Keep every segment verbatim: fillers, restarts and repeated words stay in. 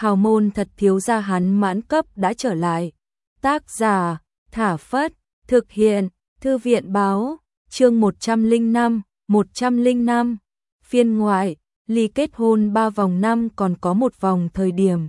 hào môn thật thiếu gia hắn mãn cấp đã trở lại. Tác giả, Thả Phất, thực hiện, Thư viện báo, chương một trăm lẻ năm, một trăm lẻ năm, phiên ngoại, ly kết hôn ba vòng năm còn có một vòng thời điểm.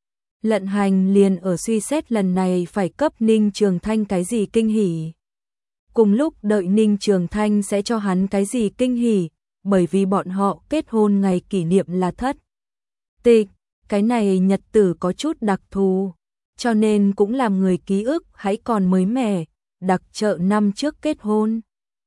Lận Hành liền ở suy xét lần này phải cấp Ninh Trường Thanh cái gì kinh hỉ. Cùng lúc đợi Ninh Trường Thanh sẽ cho hắn cái gì kinh hỉ, bởi vì bọn họ kết hôn ngày kỷ niệm là thất tịch, cái này nhật tử có chút đặc thù, cho nên cũng làm người ký ức hãy còn mới mẻ, đặc trợ năm trước kết hôn.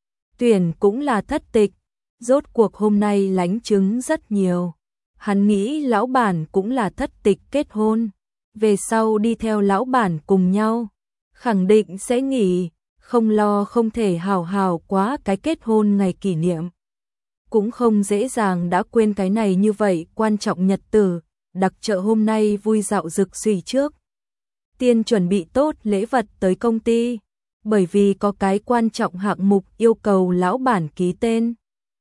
Tuyển cũng là thất tịch, rốt cuộc hôm nay lánh chứng rất nhiều. Hắn nghĩ lão bản cũng là thất tịch kết hôn, về sau đi theo lão bản cùng nhau, khẳng định sẽ nghỉ, không lo không thể hào hào quá cái kết hôn ngày kỷ niệm. Cũng không dễ dàng đã quên cái này như vậy quan trọng nhật tử, đặc trợ hôm nay vui dạo rực suy trước. Tiên chuẩn bị tốt lễ vật tới công ty, bởi vì có cái quan trọng hạng mục yêu cầu lão bản ký tên.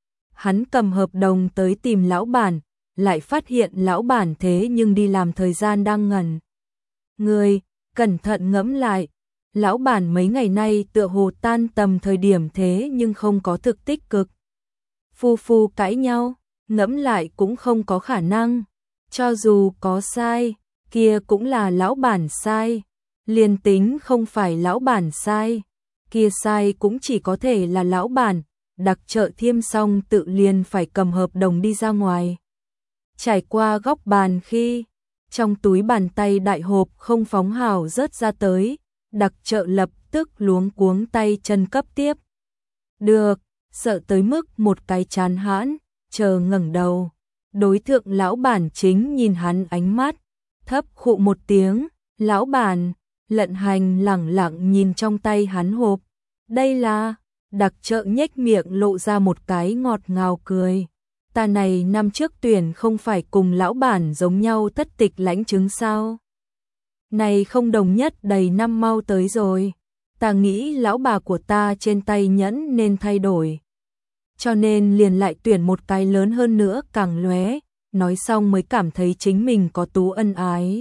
Hắn cầm hợp đồng tới tìm lão bản, lại phát hiện lão bản thế nhưng đi làm thời gian đang ngẩn. Người, cẩn thận ngẫm lại, lão bản mấy ngày nay tựa hồ tan tầm thời điểm thế nhưng không có thực tích cực. Phu phu cãi nhau, ngẫm lại cũng không có khả năng, cho dù có sai, kia cũng là lão bản sai, liền tính không phải lão bản sai, kia sai cũng chỉ có thể là lão bản, đặc trợ thiêm xong tự liền phải cầm hợp đồng đi ra ngoài. Trải qua góc bàn khi, trong túi bàn tay đại hộp không phóng hào rớt ra tới, đặc trợ lập tức luống cuống tay chân cấp tiếp. Được, sợ tới mức một cái chán hãn, chờ ngẩng đầu. Đối tượng lão bản chính nhìn hắn ánh mắt, thấp khụ một tiếng, lão bản, Lận Hành lẳng lặng nhìn trong tay hắn hộp. Đây là, đặc trợ nhếch miệng lộ ra một cái ngọt ngào cười. Ta này năm trước tuyển không phải cùng lão bản giống nhau thất tịch lãnh chứng sao? Này không đồng nhất đầy năm mau tới rồi. Ta nghĩ lão bà của ta trên tay nhẫn nên thay đổi. Cho nên liền lại tuyển một cái lớn hơn nữa càng lóe, nói xong mới cảm thấy chính mình có tú ân ái.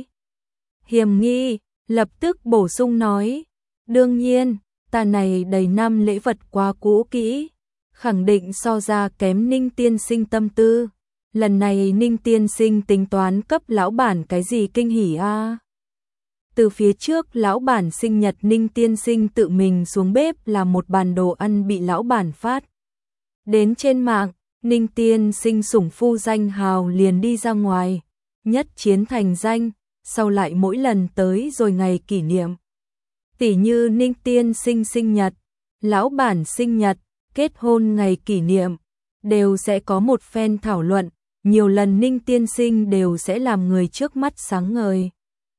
Hiềm nghi, lập tức bổ sung nói, đương nhiên, ta này đầy năm lễ vật quá cũ kỹ, khẳng định so ra kém Ninh tiên sinh tâm tư. Lần này Ninh tiên sinh tính toán cấp lão bản cái gì kinh hỉ a? À? Từ phía trước lão bản sinh nhật Ninh tiên sinh tự mình xuống bếp làm một bàn đồ ăn bị lão bản phát. Đến trên mạng, Ninh tiên sinh sủng phu danh hào liền đi ra ngoài, nhất chiến thành danh, sau lại mỗi lần tới rồi ngày kỷ niệm. Tỉ như Ninh tiên sinh sinh nhật, lão bản sinh nhật, kết hôn ngày kỷ niệm, đều sẽ có một phen thảo luận, nhiều lần Ninh tiên sinh đều sẽ làm người trước mắt sáng ngời.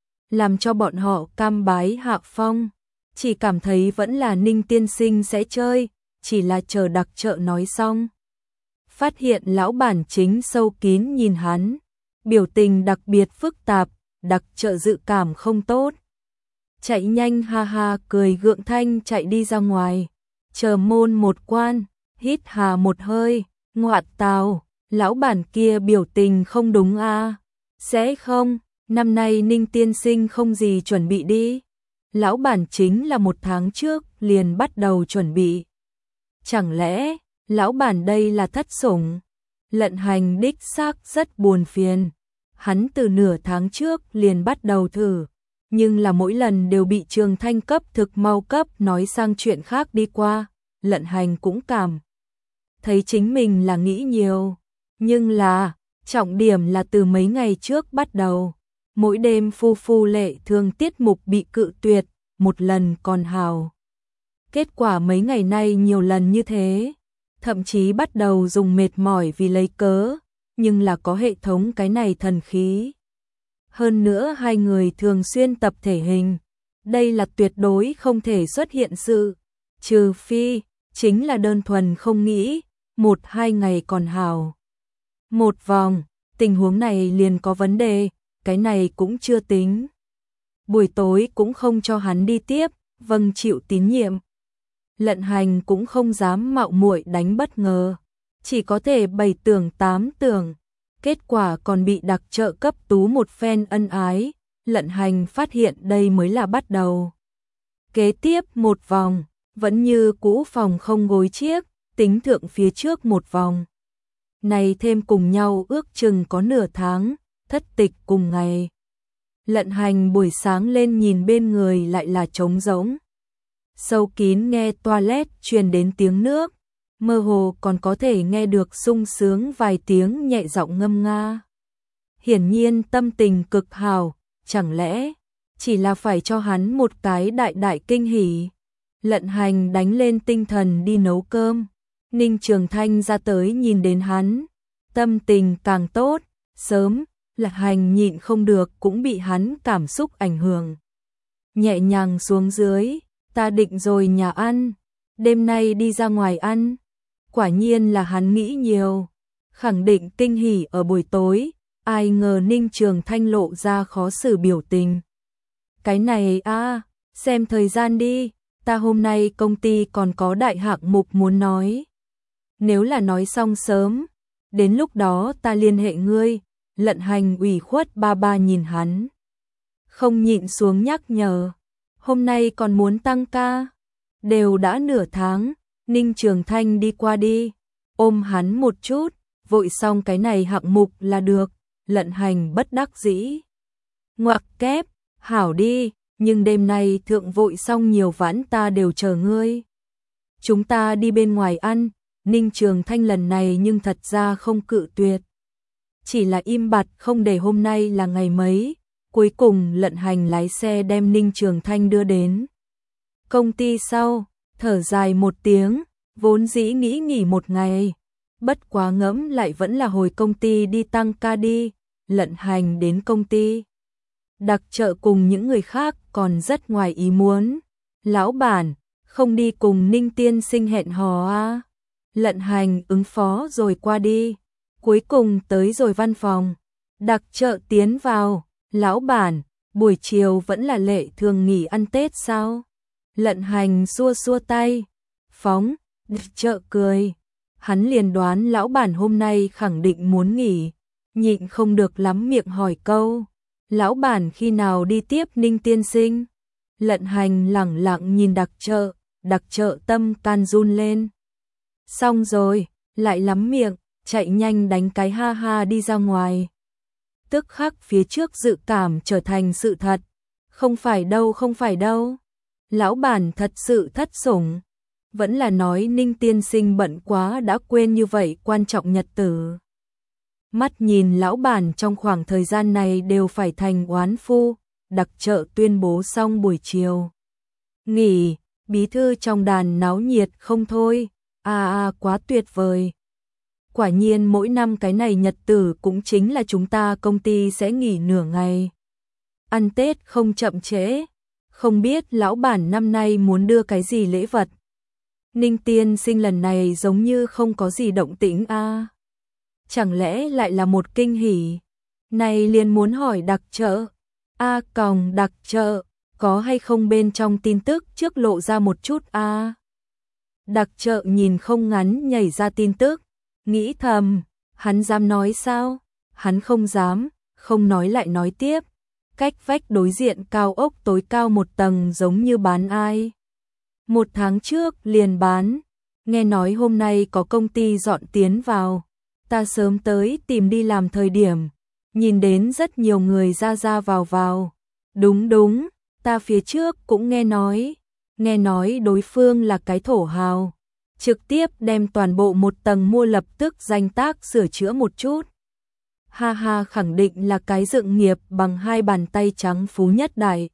Làm cho bọn họ cam bái hạ phong, chỉ cảm thấy vẫn là Ninh tiên sinh sẽ chơi, chỉ là chờ đặc trợ nói xong. Phát hiện lão bản chính sâu kín nhìn hắn, biểu tình đặc biệt phức tạp, đặc trợ dự cảm không tốt. Chạy nhanh ha ha cười gượng thanh chạy đi ra ngoài, chờ môn một quan, hít hà một hơi, ngoạn tào, lão bản kia biểu tình không đúng a, à? Sẽ không, năm nay Ninh tiên sinh không gì chuẩn bị đi. Lão bản chính là một tháng trước liền bắt đầu chuẩn bị. Chẳng lẽ, lão bản đây là thất sủng? Lận Hành đích xác rất buồn phiền. Hắn từ nửa tháng trước liền bắt đầu thử, nhưng là mỗi lần đều bị Trường Thanh cấp thực mau cấp nói sang chuyện khác đi qua. Lận Hành cũng cảm thấy chính mình là nghĩ nhiều, nhưng là, trọng điểm là từ mấy ngày trước bắt đầu. Mỗi đêm phu phu lệ thường tiết mục bị cự tuyệt, một lần còn hào. Kết quả mấy ngày nay nhiều lần như thế, thậm chí bắt đầu dùng mệt mỏi vì lấy cớ, nhưng là có hệ thống cái này thần khí. Hơn nữa hai người thường xuyên tập thể hình, đây là tuyệt đối không thể xuất hiện sự, trừ phi, chính là đơn thuần không nghĩ, một hai ngày còn hào. Một vòng, tình huống này liền có vấn đề, cái này cũng chưa tính. Buổi tối cũng không cho hắn đi tiếp, vâng chịu tín nhiệm. Lận Hành cũng không dám mạo muội đánh bất ngờ, chỉ có thể bày tưởng tám tưởng, Kết quả còn bị đặc trợ cấp tú một phen ân ái, Lận Hành phát hiện đây mới là bắt đầu. Kế tiếp một vòng, vẫn như cũ phòng không gối chiếc, tính thượng phía trước một vòng. Này thêm cùng nhau ước chừng có nửa tháng, thất tịch cùng ngày. Lận Hành buổi sáng lên nhìn bên người lại là trống rỗng. Sâu kín nghe toilet truyền đến tiếng nước, mơ hồ còn có thể nghe được sung sướng vài tiếng nhẹ giọng ngâm nga. Hiển nhiên tâm tình cực hào, chẳng lẽ chỉ là phải cho hắn một cái đại đại kinh hỉ. Lận Hành đánh lên tinh thần đi nấu cơm. Ninh Trường Thanh ra tới nhìn đến hắn, tâm tình càng tốt, sớm, Lận Hành nhịn không được cũng bị hắn cảm xúc ảnh hưởng. Nhẹ nhàng xuống dưới, ta định rồi nhà ăn, đêm nay đi ra ngoài ăn. Quả nhiên là hắn nghĩ nhiều, khẳng định kinh hỉ ở buổi tối, ai ngờ Ninh Trường Thanh lộ ra khó xử biểu tình. Cái này a, à, xem thời gian đi, ta hôm nay công ty còn có đại hạng mục muốn nói. Nếu là nói xong sớm, đến lúc đó ta liên hệ ngươi. Lận Hành ủy khuất ba ba nhìn hắn, không nhịn xuống nhắc nhở, hôm nay còn muốn tăng ca, đều đã nửa tháng. Ninh Trường Thanh đi qua đi, ôm hắn một chút, vội xong cái này hạng mục là được. Lận Hành bất đắc dĩ, ngoặc kép, hảo đi, nhưng đêm nay thượng vội xong nhiều vãn ta đều chờ ngươi. Chúng ta đi bên ngoài ăn. Ninh Trường Thanh lần này nhưng thật ra không cự tuyệt, chỉ là im bặt không để hôm nay là ngày mấy. Cuối cùng Lận Hành lái xe đem Ninh Trường Thanh đưa đến công ty sau, thở dài một tiếng, vốn dĩ nghĩ nghỉ một ngày, bất quá ngẫm lại vẫn là hồi công ty đi tăng ca đi. Lận Hành đến công ty, đặc trợ cùng những người khác còn rất ngoài ý muốn. Lão bản, không đi cùng Ninh tiên sinh hẹn hò à? Lận Hành ứng phó rồi qua đi, cuối cùng tới rồi văn phòng, đặc trợ tiến vào, lão bản, buổi chiều vẫn là lệ thường nghỉ ăn Tết sao? Lận Hành xua xua tay, phóng, đặc trợ cười, hắn liền đoán lão bản hôm nay khẳng định muốn nghỉ, nhịn không được lắm miệng hỏi câu, lão bản khi nào đi tiếp Ninh tiên sinh? Lận Hành lẳng lặng nhìn đặc trợ, đặc trợ tâm can run lên. Xong rồi, lại lắm miệng, chạy nhanh đánh cái ha ha đi ra ngoài. Tức khắc phía trước dự cảm trở thành sự thật. Không phải đâu, không phải đâu. Lão bản thật sự thất sủng. Vẫn là nói Ninh tiên sinh bận quá đã quên như vậy quan trọng nhật tử. Mắt nhìn lão bản trong khoảng thời gian này đều phải thành oán phu. Đặc trợ tuyên bố xong buổi chiều nghỉ, bí thư trong đàn náo nhiệt không thôi. À à quá tuyệt vời. Quả nhiên mỗi năm cái này nhật tử cũng chính là chúng ta công ty sẽ nghỉ nửa ngày. Ăn Tết không chậm trễ. Không biết lão bản năm nay muốn đưa cái gì lễ vật. Ninh tiên sinh lần này giống như không có gì động tĩnh a. À. Chẳng lẽ lại là một kinh hỉ. Này liền muốn hỏi đặc trợ. A à, còng đặc trợ, có hay không bên trong tin tức trước lộ ra một chút a. À. Đặc trợ nhìn không ngắn nhảy ra tin tức, nghĩ thầm, hắn dám nói sao? Hắn không dám, không nói lại nói tiếp. Cách vách đối diện cao ốc tối cao một tầng giống như bán ai. Một tháng trước liền bán, nghe nói hôm nay có công ty dọn tiến vào. Ta sớm tới tìm đi làm thời điểm, nhìn đến rất nhiều người ra ra vào vào. Đúng đúng, ta phía trước cũng nghe nói. Nghe nói đối phương là cái thổ hào, trực tiếp đem toàn bộ một tầng mua lập tức danh tác sửa chữa một chút. Ha ha, khẳng định là cái dựng nghiệp bằng hai bàn tay trắng phú nhất đại.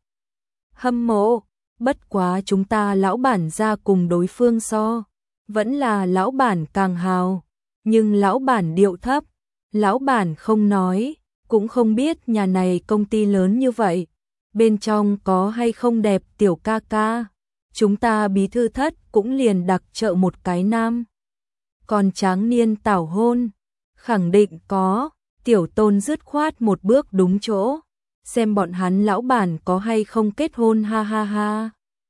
Hâm mộ, bất quá chúng ta lão bản ra cùng đối phương so, vẫn là lão bản càng hào, nhưng lão bản điệu thấp, lão bản không nói, cũng không biết nhà này công ty lớn như vậy, bên trong có hay không đẹp tiểu ca ca. Chúng ta bí thư thất cũng liền đặc trợ một cái nam. Còn tráng niên tảo hôn, khẳng định có. Tiểu Tôn dứt khoát một bước đúng chỗ, xem bọn hắn lão bản có hay không kết hôn ha ha ha.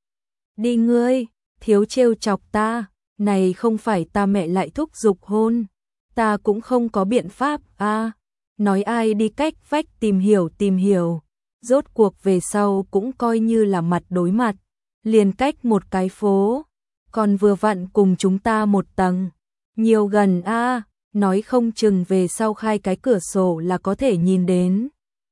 Đi ngươi, thiếu trêu chọc ta, này không phải ta mẹ lại thúc giục hôn, ta cũng không có biện pháp a. À, nói ai đi cách vách tìm hiểu tìm hiểu, rốt cuộc về sau cũng coi như là mặt đối mặt, liền cách một cái phố, còn vừa vặn cùng chúng ta một tầng, nhiều gần a, à, nói không chừng về sau khai cái cửa sổ là có thể nhìn đến.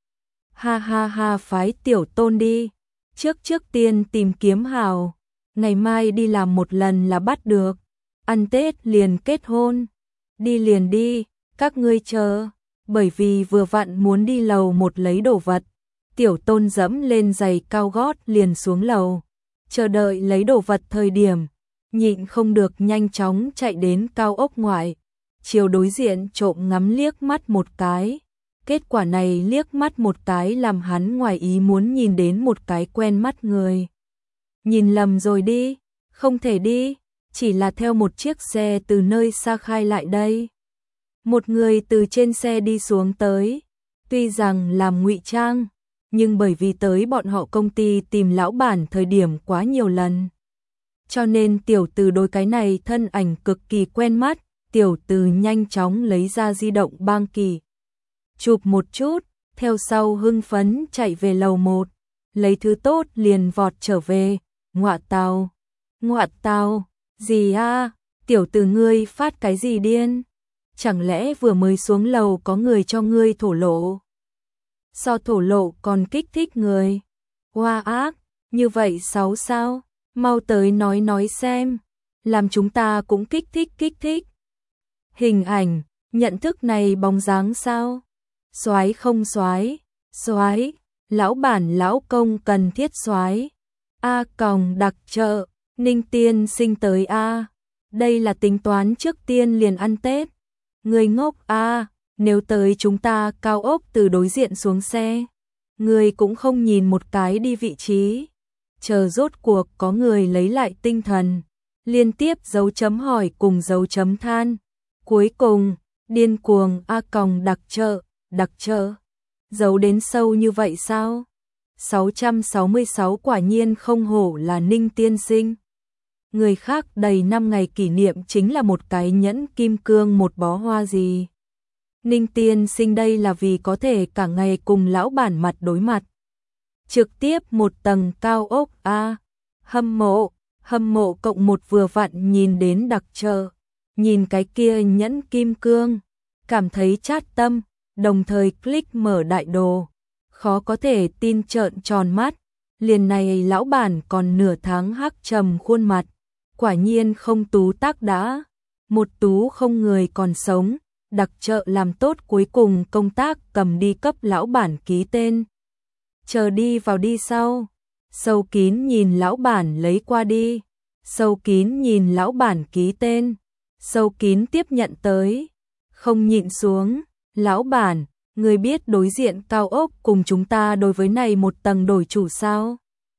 Ha ha ha, phái tiểu Tôn đi, trước trước tiên tìm kiếm hào, ngày mai đi làm một lần là bắt được, ăn Tết liền kết hôn, đi liền đi, các ngươi chờ, bởi vì vừa vặn muốn đi lầu một lấy đồ vật, tiểu Tôn dẫm lên giày cao gót liền xuống lầu, chờ đợi lấy đồ vật thời điểm, nhịn không được nhanh chóng chạy đến cao ốc ngoại, chiều đối diện trộm ngắm liếc mắt một cái. Kết quả này liếc mắt một cái làm hắn ngoài ý muốn nhìn đến một cái quen mắt người. Nhìn lầm rồi đi, không thể đi, chỉ là theo một chiếc xe từ nơi xa khai lại đây. Một người từ trên xe đi xuống tới, tuy rằng làm ngụy trang, nhưng bởi vì tới bọn họ công ty tìm lão bản thời điểm quá nhiều lần. Cho nên tiểu từ đối cái này thân ảnh cực kỳ quen mắt, tiểu từ nhanh chóng lấy ra di động băng kỳ. Chụp một chút, theo sau hưng phấn chạy về lầu một, lấy thứ tốt liền vọt trở về, ngọa tào, ngọa tào, gì a, tiểu từ ngươi phát cái gì điên, chẳng lẽ vừa mới xuống lầu có người cho ngươi thổ lộ, so thổ lộ còn kích thích người, hoa ác, như vậy xấu sao, mau tới nói nói xem, làm chúng ta cũng kích thích kích thích. Hình ảnh, nhận thức này bóng dáng sao? Soái không soái, soái, lão bản lão công cần thiết soái. A còng đặc trợ, Ninh tiên sinh tới a. Đây là tính toán trước tiên liền ăn Tết. Người ngốc a, nếu tới chúng ta cao ốc từ đối diện xuống xe, người cũng không nhìn một cái đi vị trí. Chờ rốt cuộc có người lấy lại tinh thần, liên tiếp dấu chấm hỏi cùng dấu chấm than. Cuối cùng, điên cuồng a còng đặc trợ. Đặc trợ, giấu đến sâu như vậy sao? sáu trăm sáu mươi sáu quả nhiên không hổ là Ninh tiên sinh. Người khác đầy năm ngày kỷ niệm chính là một cái nhẫn kim cương một bó hoa gì. Ninh tiên sinh đây là vì có thể cả ngày cùng lão bản mặt đối mặt. Trực tiếp một tầng cao ốc a, hâm mộ, hâm mộ cộng một vừa vặn nhìn đến đặc trợ, nhìn cái kia nhẫn kim cương, cảm thấy chát tâm. Đồng thời click mở đại đồ, khó có thể tin trợn tròn mắt, liền này lão bản còn nửa tháng hắc trầm khuôn mặt, quả nhiên không tú tác đã, một tú không người còn sống, đặc trợ làm tốt cuối cùng công tác cầm đi cấp lão bản ký tên. Chờ đi vào đi sau, sâu kín nhìn lão bản lấy qua đi, sâu kín nhìn lão bản ký tên, sâu kín tiếp nhận tới, không nhịn xuống. Lão bản, người biết đối diện cao ốc cùng chúng ta đối với này một tầng đổi chủ sao?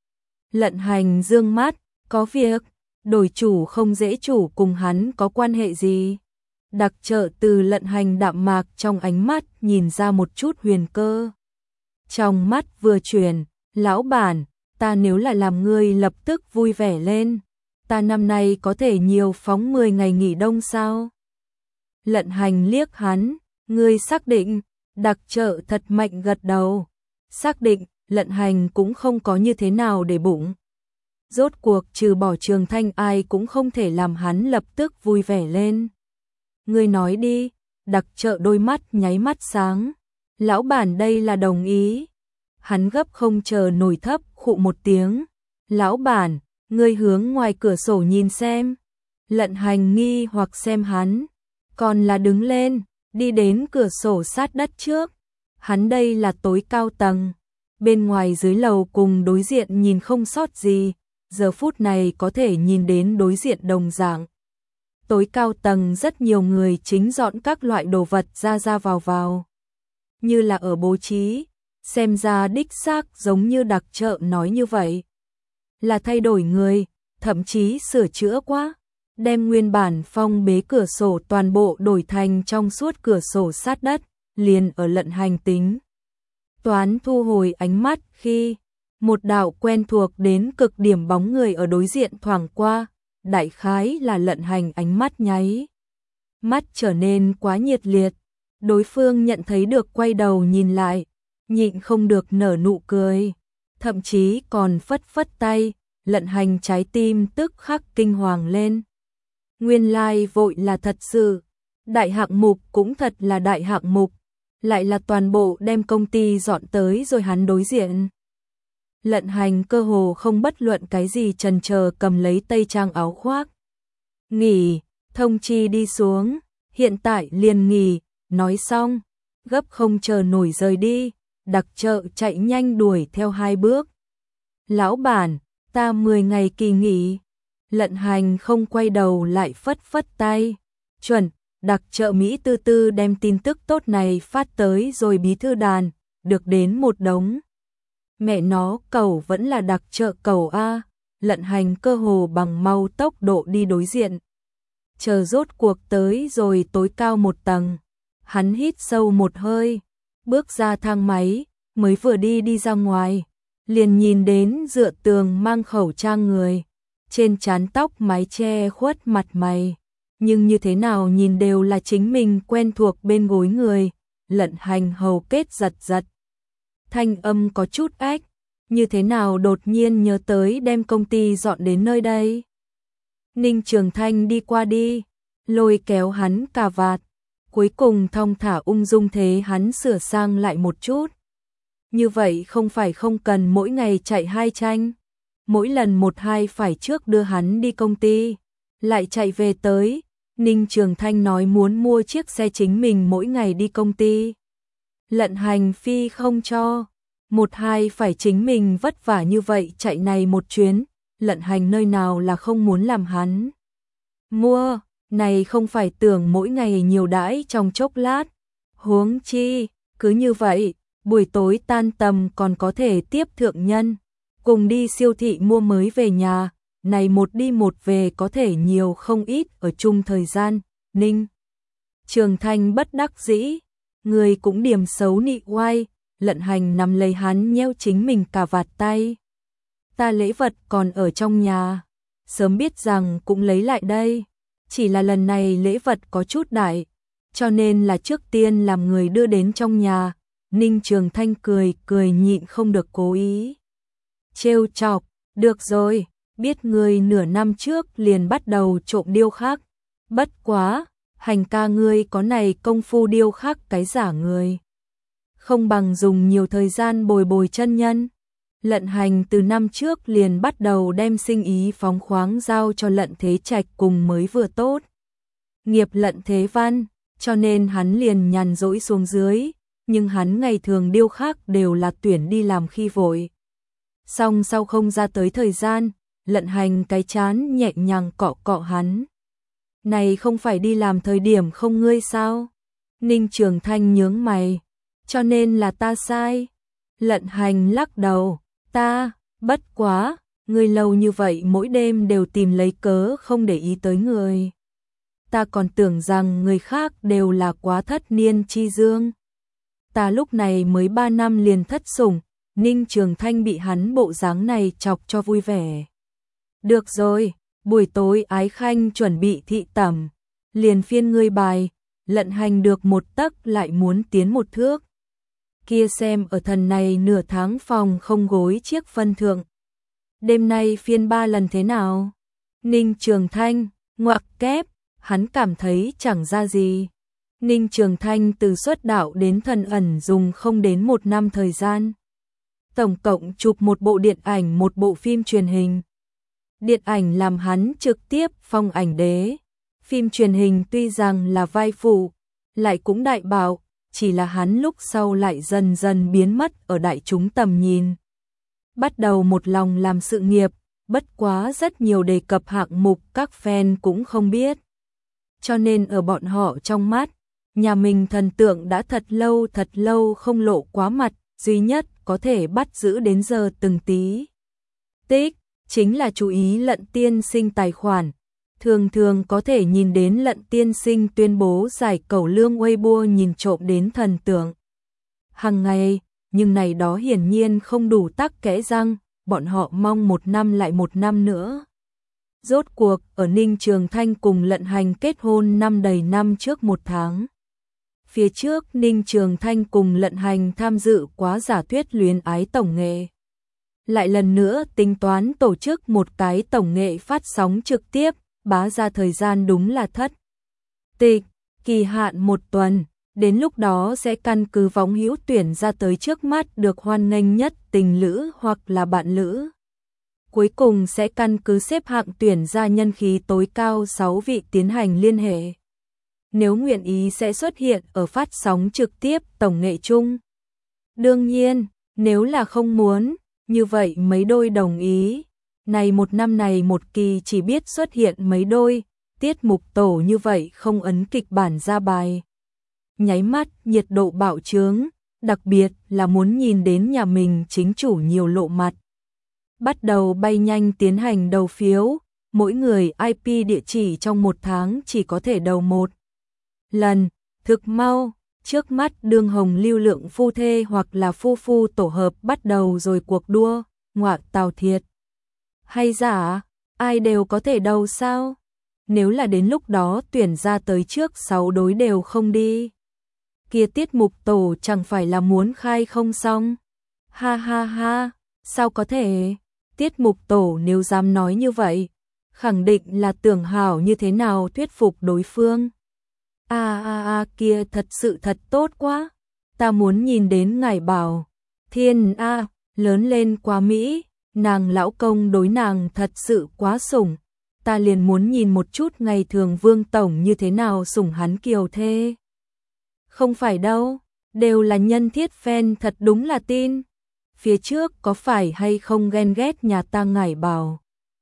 Lận hành dương mắt, có việc, đổi chủ không dễ chủ cùng hắn có quan hệ gì? Đặc trợ từ lận hành đạm mạc trong ánh mắt nhìn ra một chút huyền cơ. Trong mắt vừa chuyển, lão bản, ta nếu lại làm ngươi lập tức vui vẻ lên, ta năm nay có thể nhiều phóng mười ngày nghỉ đông sao? Lận hành liếc hắn. Ngươi xác định, đặc trợ thật mạnh gật đầu. Xác định, lận hành cũng không có như thế nào để bụng. Rốt cuộc trừ bỏ Trường Thanh ai cũng không thể làm hắn lập tức vui vẻ lên. Ngươi nói đi, đặc trợ đôi mắt nháy mắt sáng. Lão bản đây là đồng ý. Hắn gấp không chờ nổi thấp khụ một tiếng. Lão bản, ngươi hướng ngoài cửa sổ nhìn xem. Lận hành nghi hoặc xem hắn, còn là đứng lên. Đi đến cửa sổ sát đất trước, hắn đây là tối cao tầng, bên ngoài dưới lầu cùng đối diện nhìn không sót gì, giờ phút này có thể nhìn đến đối diện đồng dạng. Tối cao tầng rất nhiều người chính dọn các loại đồ vật ra ra vào vào, như là ở bố trí, xem ra đích xác giống như đặc trợ nói như vậy. Là thay đổi người, thậm chí sửa chữa quá. Đem nguyên bản phong bế cửa sổ toàn bộ đổi thành trong suốt cửa sổ sát đất, liền ở lận hành tính. Toán thu hồi ánh mắt khi một đạo quen thuộc đến cực điểm bóng người ở đối diện thoảng qua, đại khái là lận hành ánh mắt nháy. Mắt trở nên quá nhiệt liệt, Đối phương nhận thấy được quay đầu nhìn lại, nhịn không được nở nụ cười, thậm chí còn phất phất tay, Lận Hành trái tim tức khắc kinh hoàng lên. Nguyên lai vội là thật sự, đại hạng mục cũng thật là đại hạng mục, lại là toàn bộ đem công ty dọn tới rồi hắn đối diện. Lận Hành cơ hồ không bất luận cái gì chần chờ cầm lấy tây trang áo khoác. Nghỉ, thông chi đi xuống, hiện tại liền nghỉ, nói xong, gấp không chờ nổi rời đi, đặc trợ chạy nhanh đuổi theo hai bước. Lão bản, ta mười ngày kỳ nghỉ. Lận Hành không quay đầu lại phất phất tay. Chuẩn, đặc trợ Mỹ tư tư đem tin tức tốt này phát tới rồi bí thư đàn, được đến một đống. Mẹ nó, cẩu vẫn là đặc trợ cẩu A. Lận Hành cơ hồ bằng mau tốc độ đi đối diện. Chờ rốt cuộc tới rồi tối cao một tầng. Hắn hít sâu một hơi, bước ra thang máy, mới vừa đi đi ra ngoài, liền nhìn đến dựa tường mang khẩu trang người, trên trán tóc mái che khuất mặt mày, nhưng như thế nào nhìn đều là chính mình quen thuộc bên gối người. Lận Hành hầu kết giật giật, thanh âm có chút ách, như thế nào đột nhiên nhớ tới đem công ty dọn đến nơi đây. Ninh Trường Thanh đi qua đi, lôi kéo hắn cà vạt, cuối cùng thong thả ung dung thế hắn sửa sang lại một chút. Như vậy không phải không cần mỗi ngày chạy hai tranh, mỗi lần một hai phải trước đưa hắn đi công ty, lại chạy về tới. Ninh Trường Thanh nói muốn mua chiếc xe chính mình mỗi ngày đi công ty. Lận Hành phi không cho, một hai phải chính mình vất vả như vậy chạy này một chuyến, Lận Hành nơi nào là không muốn làm hắn mua, này không phải tưởng mỗi ngày nhiều đãi trong chốc lát, huống chi, cứ như vậy, buổi tối tan tầm còn có thể tiếp thượng nhân, cùng đi siêu thị mua mới về nhà, này một đi một về có thể nhiều không ít ở chung thời gian. Ninh Trường Thanh bất đắc dĩ, người cũng điểm xấu nị oai. Lận Hành nắm lấy hắn nheo chính mình cà vạt tay. Ta lễ vật còn ở trong nhà, sớm biết rằng cũng lấy lại đây, chỉ là lần này lễ vật có chút đại, cho nên là trước tiên làm người đưa đến trong nhà. Ninh Trường Thanh cười cười nhịn không được cố ý trêu chọc, được rồi, biết ngươi nửa năm trước liền bắt đầu trộm điêu khắc, bất quá, Hành ca ngươi có này công phu điêu khắc cái giả người, không bằng dùng nhiều thời gian bồi bồi chân nhân. Lận Hành từ năm trước liền bắt đầu đem sinh ý phóng khoáng giao cho Lận Thế Trạch cùng mới vừa tốt nghiệp Lận Thế Văn, cho nên hắn liền nhàn rỗi xuống dưới, nhưng hắn ngày thường điêu khắc đều là tuyển đi làm khi vội. Xong sau không ra tới thời gian, Lận Hành cái chán nhẹ nhàng cọ cọ hắn. Này không phải đi làm thời điểm không ngươi sao? Ninh Trường Thanh nhướng mày, cho nên là ta sai. Lận Hành lắc đầu, ta, bất quá, ngươi lâu như vậy mỗi đêm đều tìm lấy cớ không để ý tới người. Ta còn tưởng rằng người khác đều là quá thất niên chi dương. Ta lúc này mới ba năm liền thất sủng. Ninh Trường Thanh bị hắn bộ dáng này chọc cho vui vẻ. Được rồi, buổi tối Ái Khanh chuẩn bị thị tẩm, liền phiên ngươi bài. Lận Hành được một tấc lại muốn tiến một thước. Kia xem ở thần này nửa tháng phòng không gối chiếc phân thượng. Đêm nay phiên ba lần thế nào? Ninh Trường Thanh, ngoặc kép, hắn cảm thấy chẳng ra gì. Ninh Trường Thanh từ xuất đạo đến thần ẩn dùng không đến một năm thời gian. Tổng cộng chụp một bộ điện ảnh một bộ phim truyền hình. Điện ảnh làm hắn trực tiếp phong ảnh đế. Phim truyền hình tuy rằng là vai phụ, lại cũng đại bạo, chỉ là hắn lúc sau lại dần dần biến mất ở đại chúng tầm nhìn. Bắt đầu một lòng làm sự nghiệp, bất quá rất nhiều đề cập hạng mục các fan cũng không biết. Cho nên ở bọn họ trong mắt, nhà mình thần tượng đã thật lâu thật lâu không lộ quá mặt, duy nhất có thể bắt giữ đến giờ từng tí tích, chính là chú ý Lận tiên sinh tài khoản. Thường thường có thể nhìn đến Lận tiên sinh tuyên bố giải cẩu lương Weibo nhìn trộm đến thần tượng hàng ngày, nhưng này đó hiển nhiên không đủ tắc kẽ răng, bọn họ mong một năm lại một năm nữa. Rốt cuộc, ở Ninh Trường Thanh cùng Lận Hành kết hôn năm đầy năm trước một tháng. Phía trước Ninh Trường Thanh cùng Lận Hành tham dự quá giả thuyết luyến ái tổng nghệ. Lại lần nữa tính toán tổ chức một cái tổng nghệ phát sóng trực tiếp, bá ra thời gian đúng là thất tịch, kỳ hạn một tuần, đến lúc đó sẽ căn cứ võng hữu tuyển ra tới trước mắt được hoan nghênh nhất tình lữ hoặc là bạn lữ. Cuối cùng sẽ căn cứ xếp hạng tuyển ra nhân khí tối cao sáu vị tiến hành liên hệ. Nếu nguyện ý sẽ xuất hiện ở phát sóng trực tiếp tổng nghệ chung. Đương nhiên, nếu là không muốn, như vậy mấy đôi đồng ý. Này một năm này một kỳ chỉ biết xuất hiện mấy đôi, tiết mục tổ như vậy không ấn kịch bản ra bài. Nháy mắt nhiệt độ bạo trướng, đặc biệt là muốn nhìn đến nhà mình chính chủ nhiều lộ mặt. Bắt đầu bay nhanh tiến hành đầu phiếu, mỗi người i pê địa chỉ trong một tháng chỉ có thể đầu một lần, thực mau, trước mắt đương hồng lưu lượng phu thê hoặc là phu phu tổ hợp bắt đầu rồi cuộc đua, ngoạ tào thiệt. Hay giả, ai đều có thể đầu sao? Nếu là đến lúc đó tuyển ra tới trước sáu đối đều không đi. Kia tiết mục tổ chẳng phải là muốn khai không xong. Ha ha ha, sao có thể? Tiết mục tổ nếu dám nói như vậy, khẳng định là tưởng hảo như thế nào thuyết phục đối phương. A a a kia thật sự thật tốt quá. Ta muốn nhìn đến ngài bảo. Thiên a, lớn lên quá Mỹ, nàng lão công đối nàng thật sự quá sủng. Ta liền muốn nhìn một chút ngày thường Vương tổng như thế nào sủng hắn kiều thê. Không phải đâu, đều là nhân thiết fan thật đúng là tin. Phía trước có phải hay không ghen ghét nhà ta ngải bảo.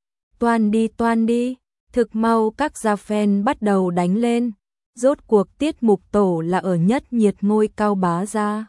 Toan đi toan đi, thực mau các gia fan bắt đầu đánh lên. Rốt cuộc tiết mục tổ là ở nhất nhiệt ngôi cao bá ra.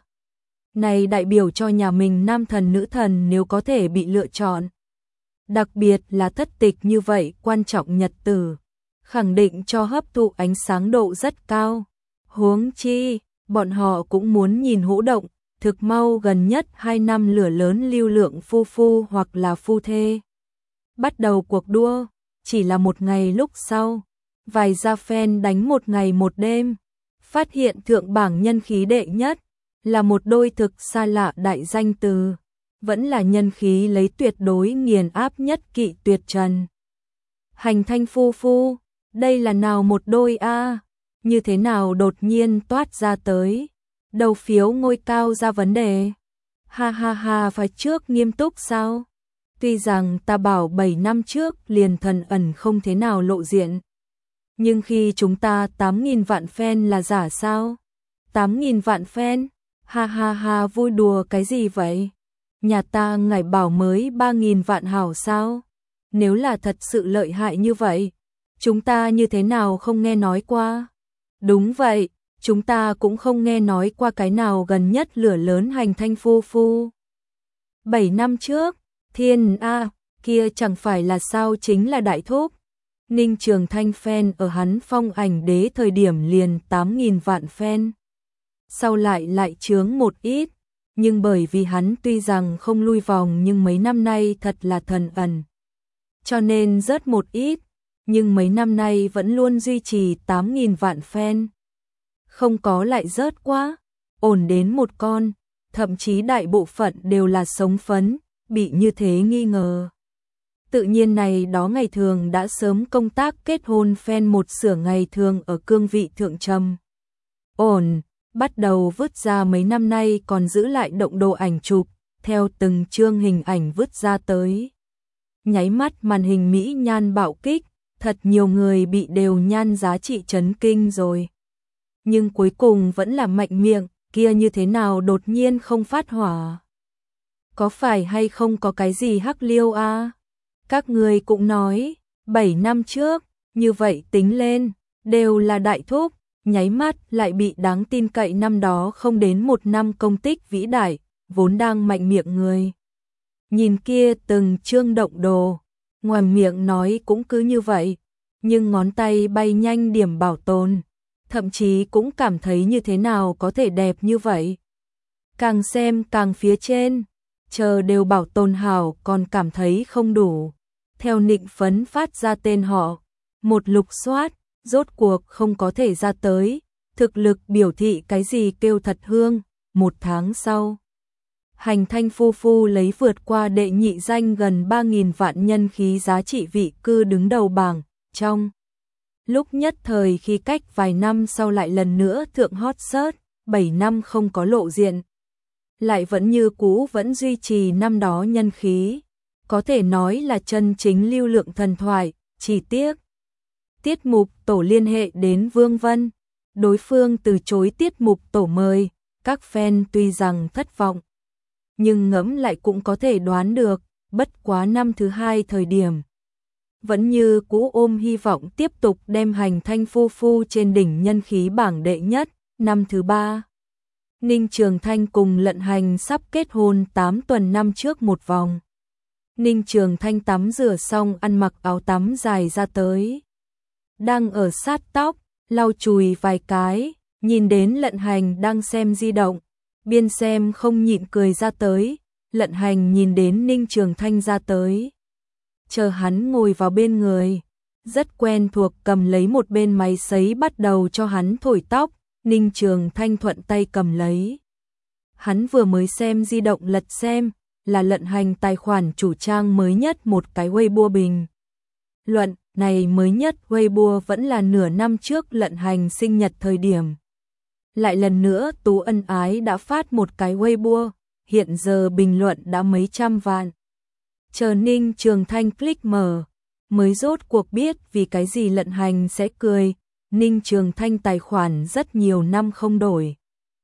Này đại biểu cho nhà mình nam thần nữ thần nếu có thể bị lựa chọn. Đặc biệt là thất tịch như vậy quan trọng nhật tử. Khẳng định cho hấp thụ ánh sáng độ rất cao. Huống chi, bọn họ cũng muốn nhìn hữu động. Thực mau gần nhất hai năm lửa lớn lưu lượng phu phu hoặc là phu thê. Bắt đầu cuộc đua, chỉ là một ngày lúc sau. Vài gia fan đánh một ngày một đêm, phát hiện thượng bảng nhân khí đệ nhất, là một đôi thực xa lạ đại danh từ, vẫn là nhân khí lấy tuyệt đối nghiền áp nhất Kỵ Tuyệt Trần. Hành Thanh phu phu, đây là nào một đôi a? Như thế nào đột nhiên toát ra tới? Đầu phiếu ngôi cao ra vấn đề. Ha ha ha, phải trước nghiêm túc sao? Tuy rằng ta bảo bảy năm trước liền thần ẩn không thế nào lộ diện. Nhưng khi chúng ta tám nghìn vạn fan là giả sao? tám nghìn vạn fan? Ha ha ha, vui đùa cái gì vậy? Nhà ta ngài bảo mới ba nghìn vạn hảo sao? Nếu là thật sự lợi hại như vậy, chúng ta như thế nào không nghe nói qua? Đúng vậy, chúng ta cũng không nghe nói qua cái nào gần nhất lửa lớn hành thanh phu phu. bảy năm trước, thiên a, kia chẳng phải là sao chính là đại thúc. Ninh Trường Thanh fan ở hắn phong ảnh đế thời điểm liền tám nghìn vạn fan. Sau lại lại chướng một ít, nhưng bởi vì hắn tuy rằng không lui vòng nhưng mấy năm nay thật là thần ẩn. Cho nên rớt một ít, nhưng mấy năm nay vẫn luôn duy trì tám nghìn vạn fan. Không có lại rớt quá, ổn đến một con, thậm chí đại bộ phận đều là sống phấn, bị như thế nghi ngờ. Tự nhiên này đó ngày thường đã sớm công tác kết hôn fan một sửa ngày thường ở cương vị thượng trầm. Ổn, bắt đầu vứt ra mấy năm nay còn giữ lại động đồ ảnh chụp, theo từng chương hình ảnh vứt ra tới. Nháy mắt màn hình Mỹ nhan bạo kích, thật nhiều người bị đều nhan giá trị chấn kinh rồi. Nhưng cuối cùng vẫn là mạnh miệng, kia như thế nào đột nhiên không phát hỏa. Có phải hay không có cái gì hắc liêu a? À? Các người cũng nói, bảy năm trước, như vậy tính lên, đều là đại thúc, nháy mắt lại bị đáng tin cậy năm đó không đến một năm công tích vĩ đại, vốn đang mạnh miệng người. Nhìn kia từng chương động đồ, ngoài miệng nói cũng cứ như vậy, nhưng ngón tay bay nhanh điểm bảo tồn, thậm chí cũng cảm thấy như thế nào có thể đẹp như vậy. Càng xem càng phía trên, chờ đều bảo tồn hảo còn cảm thấy không đủ. Theo nịnh phấn phát ra tên họ, một lục soát, rốt cuộc không có thể ra tới, thực lực biểu thị cái gì kêu thật hương. Một tháng sau, Hành Thanh Phu Phu lấy vượt qua đệ nhị danh gần ba nghìn vạn nhân khí giá trị vị cư đứng đầu bảng, trong lúc nhất thời khi cách vài năm sau lại lần nữa thượng hot search, bảy năm không có lộ diện. Lại vẫn như cũ vẫn duy trì năm đó nhân khí, có thể nói là chân chính lưu lượng thần thoại, chỉ tiếc. Tiết mục tổ liên hệ đến Vương Vân, đối phương từ chối tiết mục tổ mời, các fan tuy rằng thất vọng, nhưng ngẫm lại cũng có thể đoán được, bất quá năm thứ hai thời điểm. Vẫn như cũ ôm hy vọng tiếp tục đem Hành Thanh Phu Phu trên đỉnh nhân khí bảng đệ nhất, năm thứ ba. Ninh Trường Thanh cùng Lận Hành sắp kết hôn tám tuần năm trước một vòng. Ninh Trường Thanh tắm rửa xong ăn mặc áo tắm dài ra tới. Đang ở sát tóc, lau chùi vài cái, nhìn đến Lận Hành đang xem di động. Biên xem không nhịn cười ra tới, Lận Hành nhìn đến Ninh Trường Thanh ra tới. Chờ hắn ngồi vào bên người, rất quen thuộc cầm lấy một bên máy sấy bắt đầu cho hắn thổi tóc, Ninh Trường Thanh thuận tay cầm lấy. Hắn vừa mới xem di động lật xem, là Lận Hành tài khoản chủ trang mới nhất một cái Weibo bình. Luận này mới nhất Weibo vẫn là nửa năm trước Lận Hành sinh nhật thời điểm. Lại lần nữa Tú Ân Ái đã phát một cái Weibo, hiện giờ bình luận đã mấy trăm vạn. Chờ Ninh Trường Thanh click mở, mới rốt cuộc biết vì cái gì Lận Hành sẽ cười, Ninh Trường Thanh tài khoản rất nhiều năm không đổi.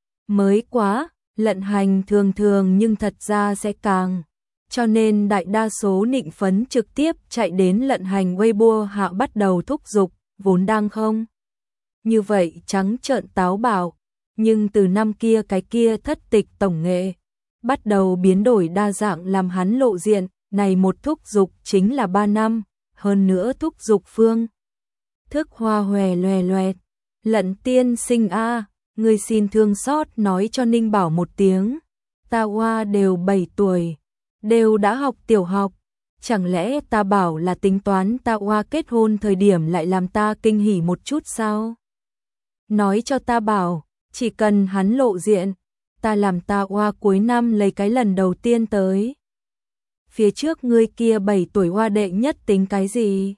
Mới quá, Lận Hành thường thường nhưng thật ra sẽ càng. Cho nên đại đa số nịnh phấn trực tiếp chạy đến Lận Hành Weibo hạ bắt đầu thúc giục, vốn đang không. Như vậy trắng trợn táo bạo, nhưng từ năm kia cái kia thất tịch tổng nghệ, bắt đầu biến đổi đa dạng làm hắn lộ diện, này một thúc giục chính là ba năm, hơn nữa thúc giục phương. Thức hoa hòe loè loẹt, Lận tiên sinh a, người xin thương xót nói cho Ninh Bảo một tiếng, ta hoa đều bảy tuổi, đều đã học tiểu học, chẳng lẽ ta bảo là tính toán ta hoa kết hôn thời điểm lại làm ta kinh hỉ một chút sao? Nói cho ta bảo, chỉ cần hắn lộ diện, ta làm ta hoa cuối năm lấy cái lần đầu tiên tới. Phía trước ngươi kia bảy tuổi hoa đệ nhất tính cái gì?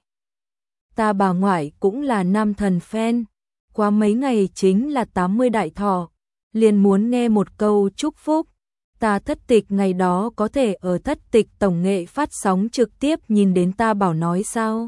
Ta bà ngoại cũng là nam thần fan, qua mấy ngày chính là tám mươi đại thọ, liền muốn nghe một câu chúc phúc. Ta thất tịch ngày đó có thể ở thất tịch tổng nghệ phát sóng trực tiếp nhìn đến ta bảo nói sao?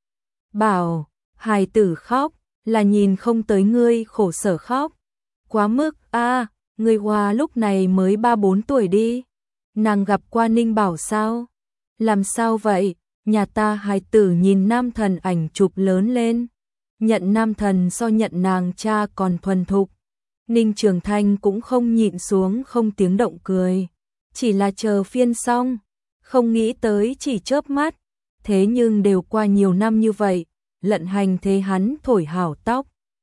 Bảo, hài tử khóc, là nhìn không tới ngươi khổ sở khóc. Quá mức, a, ngươi hoa lúc này mới ba bốn tuổi đi. Nàng gặp qua Ninh Bảo sao? Làm sao vậy? Nhà ta hài tử nhìn nam thần ảnh chụp lớn lên. Nhận nam thần so nhận nàng cha còn thuần thục. Ninh Trường Thanh cũng không nhịn xuống không tiếng động cười. Chỉ là chờ phiên xong. Không nghĩ tới chỉ chớp mắt. Thế nhưng đều qua nhiều năm như vậy. Lận Hành thế hắn thổi hảo tóc.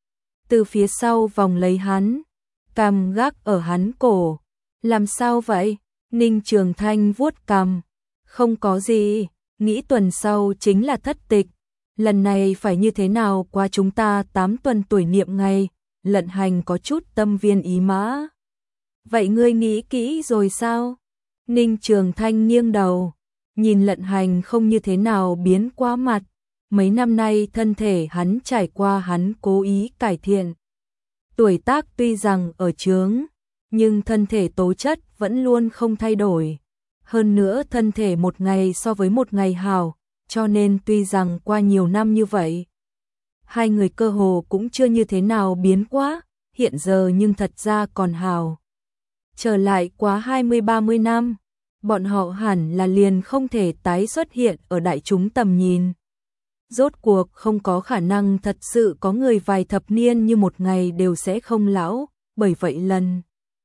Từ phía sau vòng lấy hắn. Cằm gác ở hắn cổ. Làm sao vậy? Ninh Trường Thanh vuốt cằm. Không có gì. Nghĩ tuần sau chính là thất tịch. Lần này phải như thế nào qua chúng ta tám tuần tuổi niệm ngày. Lận Hành có chút tâm viên ý mã. Vậy ngươi nghĩ kỹ rồi sao? Ninh Trường Thanh nghiêng đầu. Nhìn Lận Hành không như thế nào biến quá mặt. Mấy năm nay thân thể hắn trải qua hắn cố ý cải thiện. Tuổi tác tuy rằng ở chướng, nhưng thân thể tố chất vẫn luôn không thay đổi. Hơn nữa thân thể một ngày so với một ngày hào, cho nên tuy rằng qua nhiều năm như vậy, hai người cơ hồ cũng chưa như thế nào biến quá, hiện giờ nhưng thật ra còn hào. Trở lại quá hai mươi ba mươi năm, bọn họ hẳn là liền không thể tái xuất hiện ở đại chúng tầm nhìn. Rốt cuộc không có khả năng thật sự có người vài thập niên như một ngày đều sẽ không lão, bởi vậy lần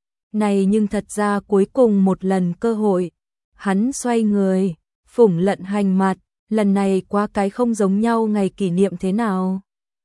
này nhưng thật ra cuối cùng một lần cơ hội. Hắn xoay người, phủng Lận Hành mặt, lần này qua cái không giống nhau ngày kỷ niệm thế nào.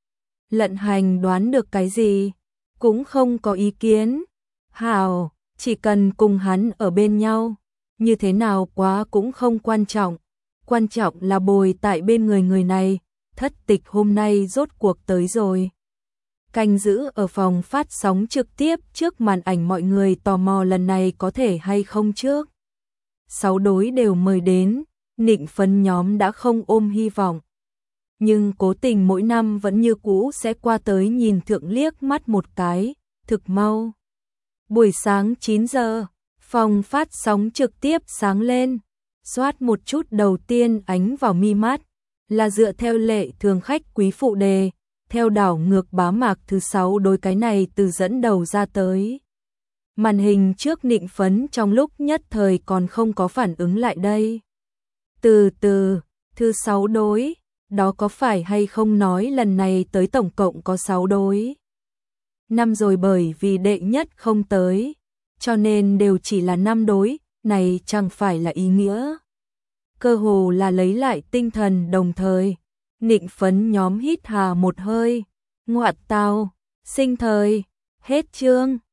Lận Hành đoán được cái gì, cũng không có ý kiến. Hảo, chỉ cần cùng hắn ở bên nhau, như thế nào quá cũng không quan trọng. Quan trọng là bồi tại bên người người này, thất tịch hôm nay rốt cuộc tới rồi. canh giữ ở phòng phát sóng trực tiếp trước màn ảnh mọi người tò mò lần này có thể hay không trước. Sáu đối đều mời đến, Nịnh Phấn nhóm đã không ôm hy vọng. Nhưng cố tình mỗi năm vẫn như cũ sẽ qua tới nhìn thượng liếc mắt một cái, thực mau. Buổi sáng chín giờ, phòng phát sóng trực tiếp sáng lên, soát một chút đầu tiên ánh vào mi mắt, là dựa theo lệ thường khách quý phụ đề, theo đảo ngược bá mạc thứ sáu đối cái này từ dẫn đầu ra tới. Màn hình trước Nịnh Phấn trong lúc nhất thời còn không có phản ứng lại đây. Từ từ, thứ sáu đối, đó có phải hay không nói lần này tới tổng cộng có sáu đối. Năm rồi bởi vì đệ nhất không tới, cho nên đều chỉ là năm đối, này chẳng phải là ý nghĩa. Cơ hồ là lấy lại tinh thần đồng thời, Nịnh Phấn nhóm hít hà một hơi, ngoạ tào, sinh thời, hết chương.